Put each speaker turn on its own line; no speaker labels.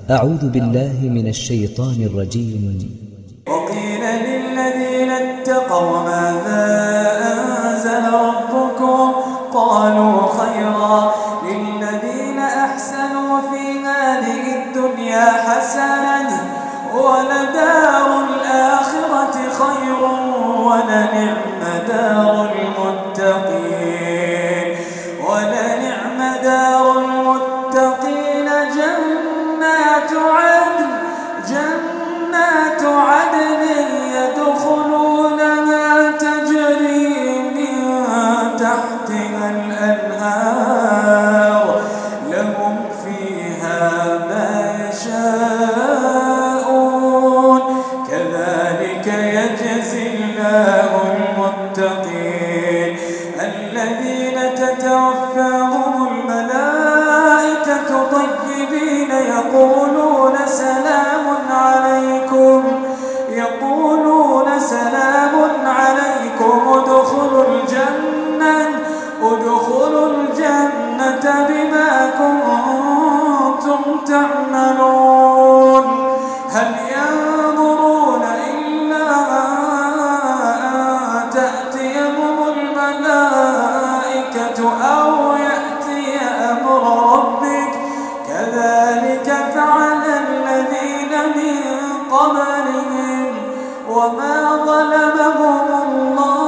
أعوذ بالله من الشيطان الرجيم.
وقيل للذين اتقوا ماذا أنزل ربكم قالوا خيرا للذين أحسنوا في هذه الدنيا حسنة ولدار الآخرة خير ولنعم دار المتقين جنات عدن يدخلونها تجري من تحتها الأنهار لهم فيها ما يشاءون كذلك يجزي الله المتقين الذين تتوفاهم الملائكة طيبين يقولون سلام عليكم ادخلوا الجنة بما كنتم تعملون هل ينظرون إلا أن تأتيهم الملائكة أو يأتي أمر ربك كذلك فعل الذين من قبلهم وما ظلمهم الله